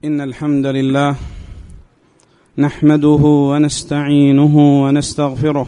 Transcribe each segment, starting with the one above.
إن الحمد لله نحمده ونستعينه ونستغفره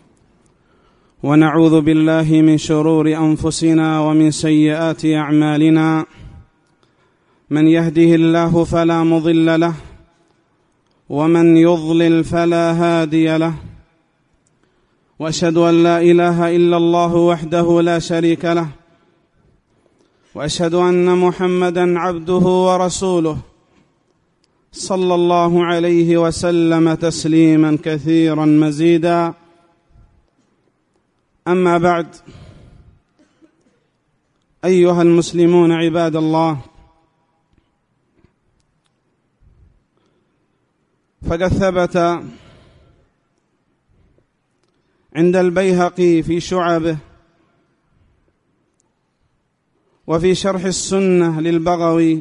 ونعوذ بالله من شرور أنفسنا ومن سيئات أعمالنا. من يهده الله فلا مضل له ومن يضلل فلا هادي له، وأشهد أن لا إله إلا الله وحده لا شريك له، وأشهد أن محمدًا عبده ورسوله صلى الله عليه وسلم تسليما كثيرا مزيدا. أما بعد، أيها المسلمون عباد الله، فقد ثبت عند البيهقي في شعبه وفي شرح السنة للبغوي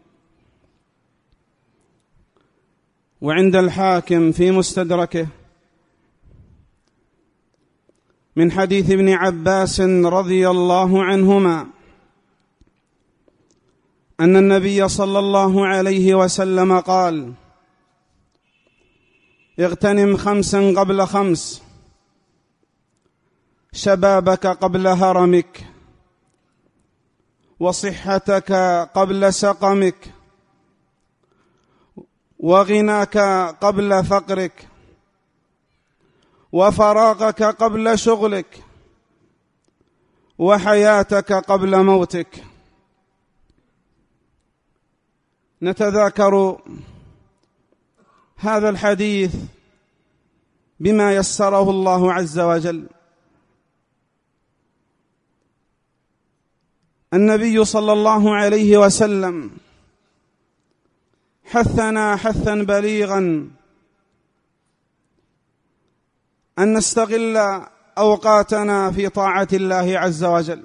وعند الحاكم في مستدركه من حديث ابن عباس رضي الله عنهما أن النبي صلى الله عليه وسلم قال: اغتنم 5 قبل 5، شبابك قبل هرمك، وصحتك قبل سقمك، وغناك قبل فقرك، وفراغك قبل شغلك، وحياتك قبل موتك. نتذاكر هذا الحديث بما يسره الله عز وجل. النبي صلى الله عليه وسلم حثنا حثا بليغا أن نستغل أوقاتنا في طاعة الله عز وجل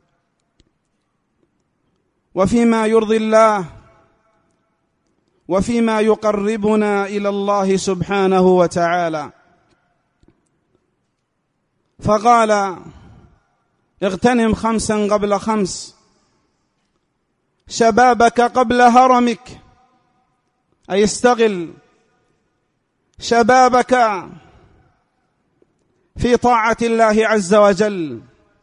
وفيما يرضي الله وفيما يقربنا إلى الله سبحانه وتعالى. فقال: اغتنم 5 قبل 5، شبابك قبل هرمك، أي استغل شبابك في طاعة الله عز وجل،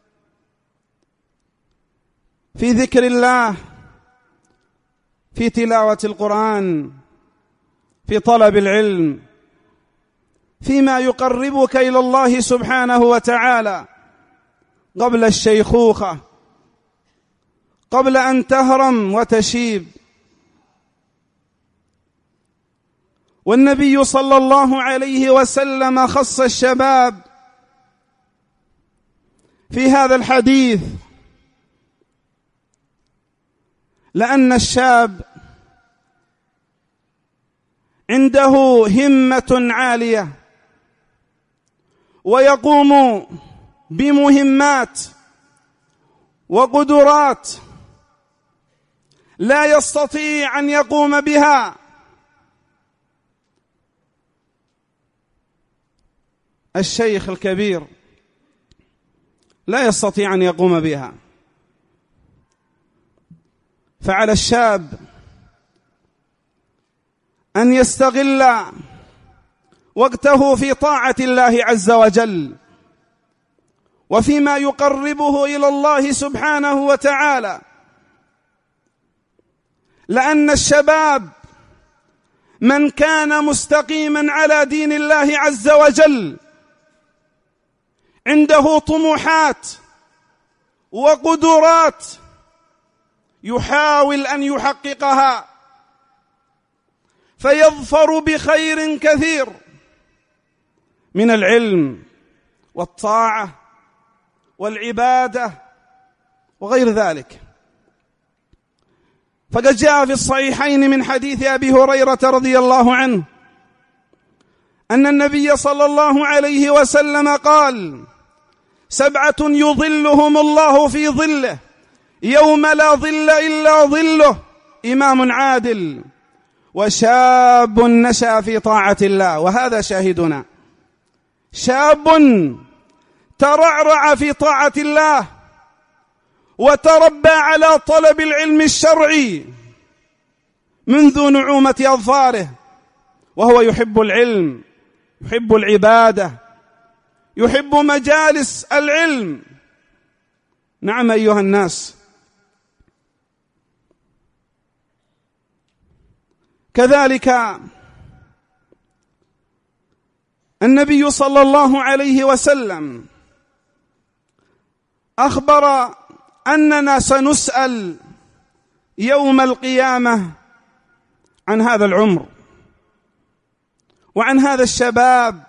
في ذكر الله، في تلاوة القرآن، في طلب العلم، فيما يقربك إلى الله سبحانه وتعالى قبل الشيخوخة، قبل أن تهرم وتشيب. والنبي صلى الله عليه وسلم خص الشباب في هذا الحديث، لأن الشاب عنده همة عالية ويقوم بمهمات وقدرات لا يستطيع أن يقوم بها الشيخ الكبير، لا يستطيع أن يقوم بها. فعلى الشاب أن يستغل وقته في طاعة الله عز وجل وفيما يقربه إلى الله سبحانه وتعالى، لأن الشباب من كان مستقيما على دين الله عز وجل عنده طموحات وقدرات يحاول أن يحققها، فيظفر بخير كثير من العلم والطاعة والعبادة وغير ذلك. فقد جاء في الصحيحين من حديث أبي هريرة رضي الله عنه أن النبي صلى الله عليه وسلم قال: 7 يظلهم الله في ظله يوم لا ظل إلا ظله: إمام عادل، وشاب نشأ في طاعة الله. وهذا شاهدنا، شاب ترعرع في طاعة الله وتربى على طلب العلم الشرعي منذ نعومة أظفاره، وهو يحب العلم، يحب العبادة، يحب مجالس العلم. نعم أيها الناس، كذلك النبي صلى الله عليه وسلم أخبر أننا سنسأل يوم القيامة عن هذا العمر وعن هذا الشباب،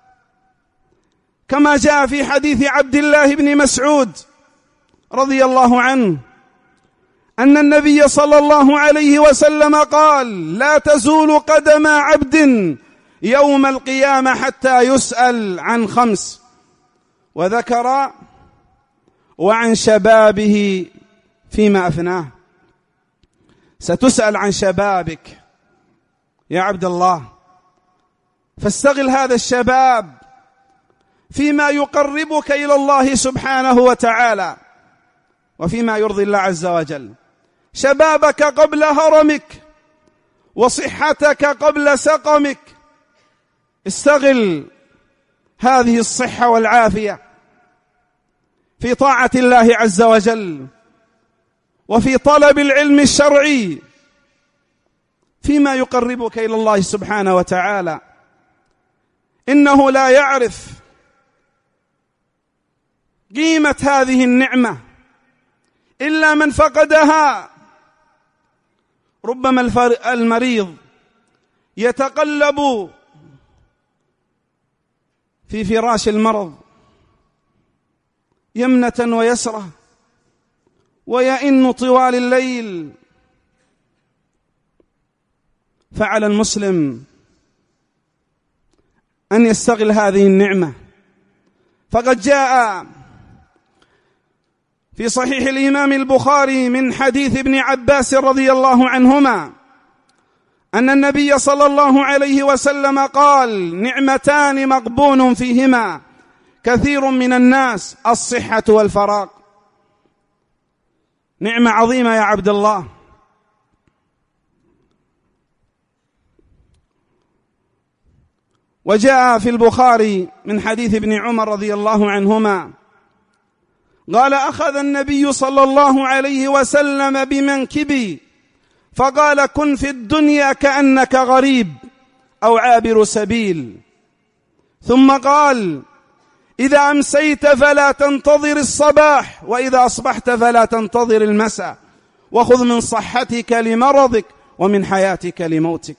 كما جاء في حديث عبد الله بن مسعود رضي الله عنه أن النبي صلى الله عليه وسلم قال: لا تزول قدم عبد يوم القيامة حتى يسأل عن 5، وذكر: وعن شبابه فيما أفناه. ستسأل عن شبابك يا عبد الله، فاستغل هذا الشباب فيما يقربك إلى الله سبحانه وتعالى وفيما يرضي الله عز وجل. شبابك قبل هرمك، وصحتك قبل سقمك. استغل هذه الصحة والعافية في طاعة الله عز وجل، وفي طلب العلم الشرعي فيما يقربك إلى الله سبحانه وتعالى. إنه لا يعرف قيمة هذه النعمة إلا من فقدها. ربما المريض يتقلب في فراش المرض يمنة ويسرة، ويئن طوال الليل، فعلى المسلم أن يستغل هذه النعمة. فقد جاء في صحيح الإمام البخاري من حديث ابن عباس رضي الله عنهما أن النبي صلى الله عليه وسلم قال: نعمتان مغبون فيهما كثير من الناس، الصحة والفراغ. نعمة عظيمة يا عبد الله. وجاء في البخاري من حديث ابن عمر رضي الله عنهما قال: أخذ النبي صلى الله عليه وسلم بمنكبي فقال: كن في الدنيا كأنك غريب أو عابر سبيل. ثم قال: إذا أمسيت فلا تنتظر الصباح، وإذا أصبحت فلا تنتظر المساء، وخذ من صحتك لمرضك ومن حياتك لموتك.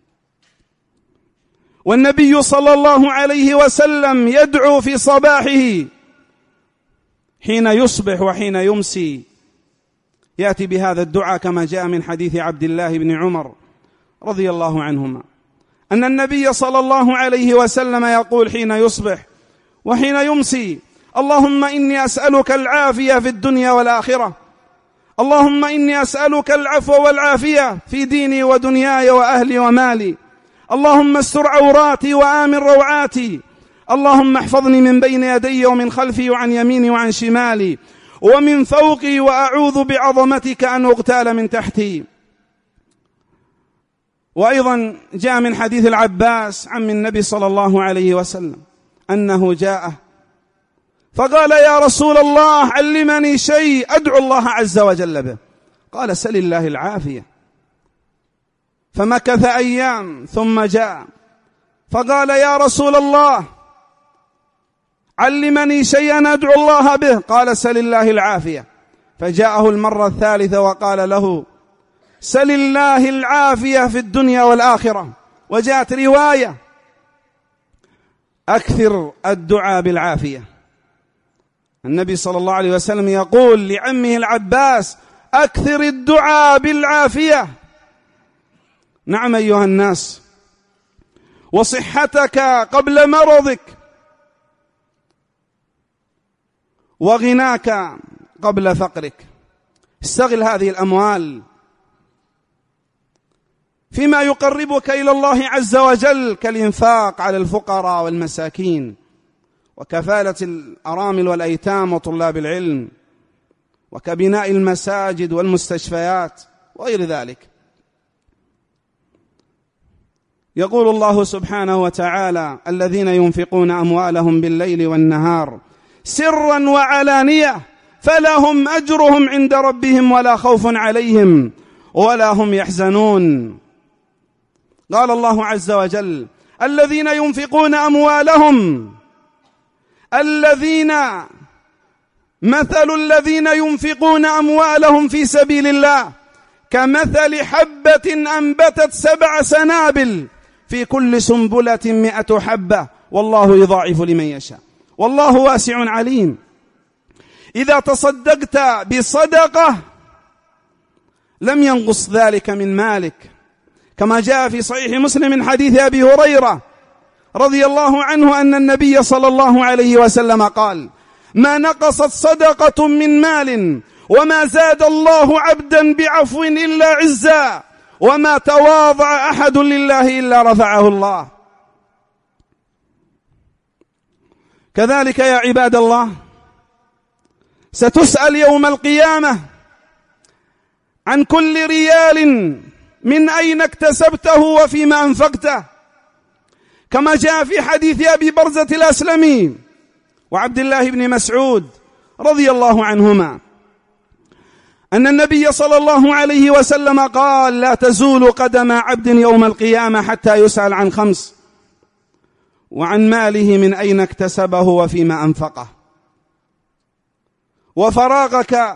والنبي صلى الله عليه وسلم يدعو في صباحه حين يصبح وحين يمسي، يأتي بهذا الدعاء كما جاء من حديث عبد الله بن عمر رضي الله عنهما أن النبي صلى الله عليه وسلم يقول حين يصبح وحين يمسي: اللهم إني أسألك العافية في الدنيا والآخرة، اللهم إني أسألك العفو والعافية في ديني ودنياي وأهلي ومالي، اللهم استر عوراتي وآمن روعاتي، اللهم احفظني من بين يدي ومن خلفي وعن يميني وعن شمالي ومن فوقي، وأعوذ بعظمتك أن أغتال من تحتي. وأيضا جاء من حديث العباس عم النبي صلى الله عليه وسلم أنه جاءه فقال: يا رسول الله علمني شيء أدعو الله عز وجل به. قال: سل الله العافية. فمكث أيام ثم جاء فقال: يا رسول الله علمني شيئا أدعو الله به. قال: سل الله العافية. فجاءه المرة الثالثة وقال له: سل الله العافية في الدنيا والآخرة. وجاءت رواية: أكثر الدعاء بالعافية. النبي صلى الله عليه وسلم يقول لعمه العباس: أكثر الدعاء بالعافية. نعم أيها الناس، وصحتك قبل مرضك، وغناك قبل فقرك. استغل هذه الأموال فيما يقربك إلى الله عز وجل، كالإنفاق على الفقراء والمساكين، وكفالة الأرامل والأيتام وطلاب العلم، وكبناء المساجد والمستشفيات وغير ذلك. يقول الله سبحانه وتعالى: الذين ينفقون أموالهم بالليل والنهار سرا وعلانية فلهم أجرهم عند ربهم ولا خوف عليهم ولا هم يحزنون. قال الله عز وجل: الذين ينفقون أموالهم، مثل الذين ينفقون أموالهم في سبيل الله كمثل حبة أنبتت 7 سنابل في كل سنبلة 100 حبة والله يضاعف لمن يشاء والله واسع عليم. إذا تصدقت بصدقة لم ينقص ذلك من مالك، كما جاء في صحيح مسلم من حديث أبي هريرة رضي الله عنه أن النبي صلى الله عليه وسلم قال: ما نقصت صدقة من مال وما زاد الله عبدا بعفو إلا عزا وما تواضع أحد لله إلا رفعه الله. كذلك يا عباد الله ستسأل يوم القيامة عن كل ريال من أين اكتسبته وفيما أنفقته، كما جاء في حديث أبي برزة الأسلمي وعبد الله بن مسعود رضي الله عنهما أن النبي صلى الله عليه وسلم قال: لا تزول قدم عبد يوم القيامة حتى يسأل عن 5: وعن ماله من أين اكتسبه وفيما أنفقه، وفراغك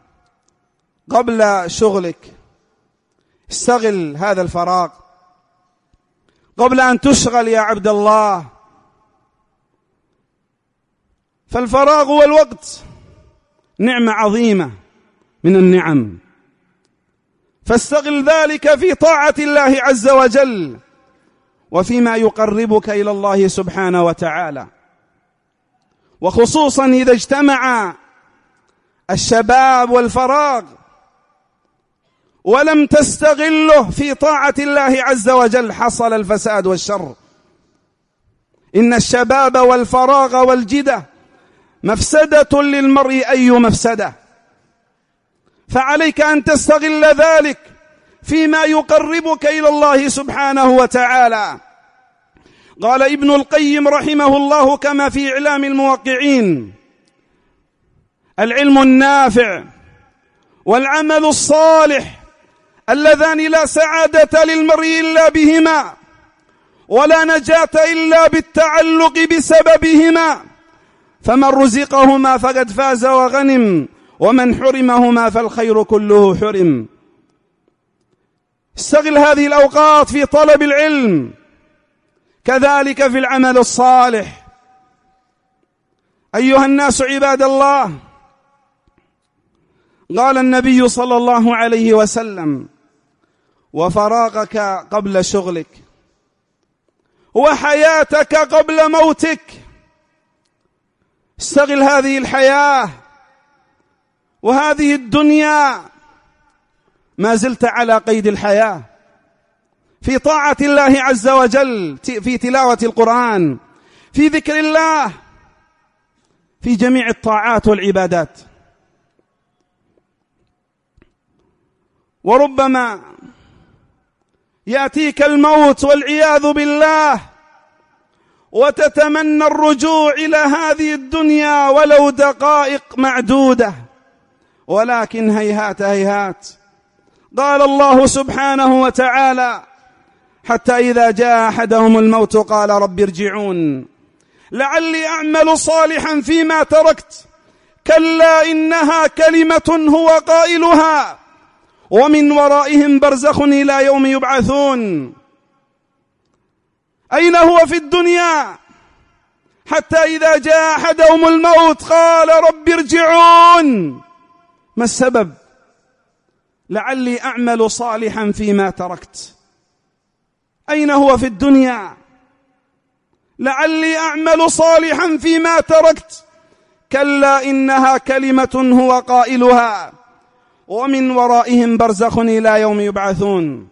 قبل شغلك، استغل هذا الفراغ قبل أن تشغل يا عبد الله، فالفراغ والوقت نعمة عظيمة من النعم، فاستغل ذلك في طاعة الله عز وجل وفيما يقربك إلى الله سبحانه وتعالى، وخصوصا إذا اجتمع الشباب والفراغ ولم تستغله في طاعة الله عز وجل حصل الفساد والشر. إن الشباب والفراغ والجدة مفسدة للمرء أي مفسدة، فعليك أن تستغل ذلك فيما يقربك إلى الله سبحانه وتعالى. قال ابن القيم رحمه الله كما في إعلام الموقعين: العلم النافع والعمل الصالح اللذان لا سعادة للمرء إلا بهما ولا نجاة إلا بالتعلق بسببهما، فمن رزقهما فقد فاز وغنم ومن حرمهما فالخير كله حرم. استغل هذه الأوقات في طلب العلم، كذلك في العمل الصالح. أيها الناس عباد الله، قال النبي صلى الله عليه وسلم: وفراغك قبل شغلك وحياتك قبل موتك. استغل هذه الحياة وهذه الدنيا، ما زلت على قيد الحياة في طاعة الله عز وجل، في تلاوة القرآن، في ذكر الله، في جميع الطاعات والعبادات. وربما يأتيك الموت والعياذ بالله وتتمنى الرجوع إلى هذه الدنيا ولو دقائق معدودة، ولكن هيهات هيهات. قال الله سبحانه وتعالى: حتى إذا جاء أحدهم الموت قال رب ارجعون لعلي أعمل صالحا فيما تركت كلا إنها كلمة هو قائلها ومن ورائهم برزخ إلى يوم يبعثون. أين هو في الدنيا؟ حتى إذا جاء أحدهم الموت قال رب ارجعون. ما السبب؟ لعلي أعمل صالحا فيما تركت. أين هو في الدنيا؟ لعلي أعمل صالحا فيما تركت كلا إنها كلمة هو قائلها ومن ورائهم برزخ إلى يوم يبعثون.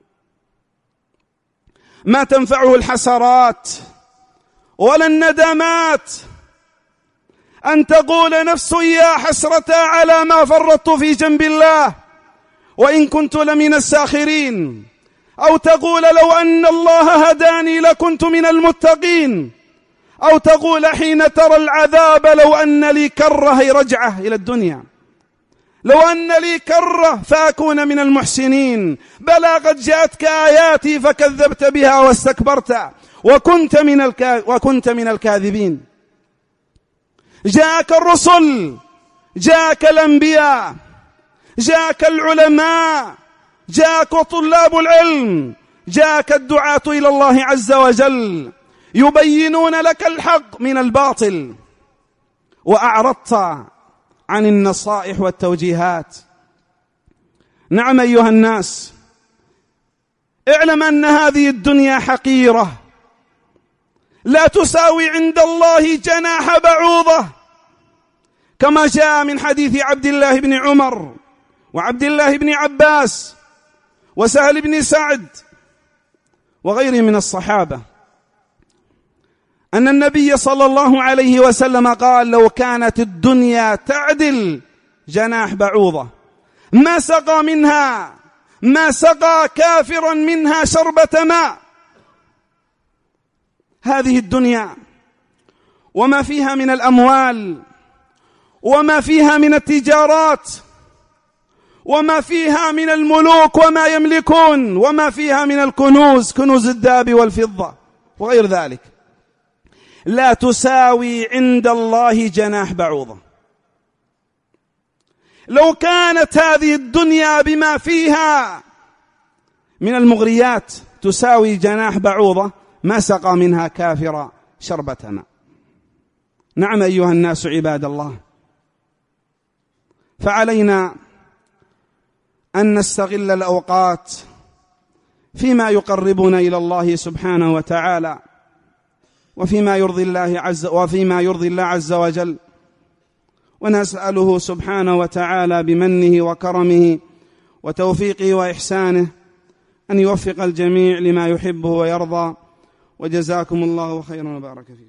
ما تنفعه الحسرات ولا الندمات أن تقول نفس يا حسرة على ما فرطت في جنب الله وإن كنت لمن الساخرين. أو تقول لو أن الله هداني لكنت من المتقين، أو تقول حين ترى العذاب لو أن لي كرة رجعة إلى الدنيا، لو أن لي كرة فأكون من المحسنين. بلى قد جاءتك آياتي فكذبت بها واستكبرت وكنت من الكاذبين. جاءك الرسل، جاءك الأنبياء، جاءك العلماء، جاءك طلاب العلم، جاءك الدعاة إلى الله عز وجل يبينون لك الحق من الباطل، وأعرضت عن النصائح والتوجيهات. نعم أيها الناس، اعلم أن هذه الدنيا حقيرة لا تساوي عند الله جناح بعوضة، كما جاء من حديث عبد الله بن عمر وعبد الله بن عباس وسهل بن سعد وغيرهم من الصحابة أن النبي صلى الله عليه وسلم قال: لو كانت الدنيا تعدل جناح بعوضة ما سقى كافرا منها شربة ماء. هذه الدنيا وما فيها من الأموال، وما فيها من التجارات، وما فيها من الملوك وما يملكون، وما فيها من الكنوز، كنوز الذهب والفضة وغير ذلك، لا تساوي عند الله جناح بعوضة. لو كانت هذه الدنيا بما فيها من المغريات تساوي جناح بعوضة ما سقى منها كافر شربة ماء. نعم أيها الناس عباد الله، فعلينا أن نستغل الأوقات فيما يقربنا إلى الله سبحانه وتعالى، وفيما يرضي الله عز وجل، ونسأله سبحانه وتعالى بمنه وكرمه وتوفيقه وإحسانه أن يوفق الجميع لما يحبه ويرضى. وجزاكم الله خيرا وبارك فيكم.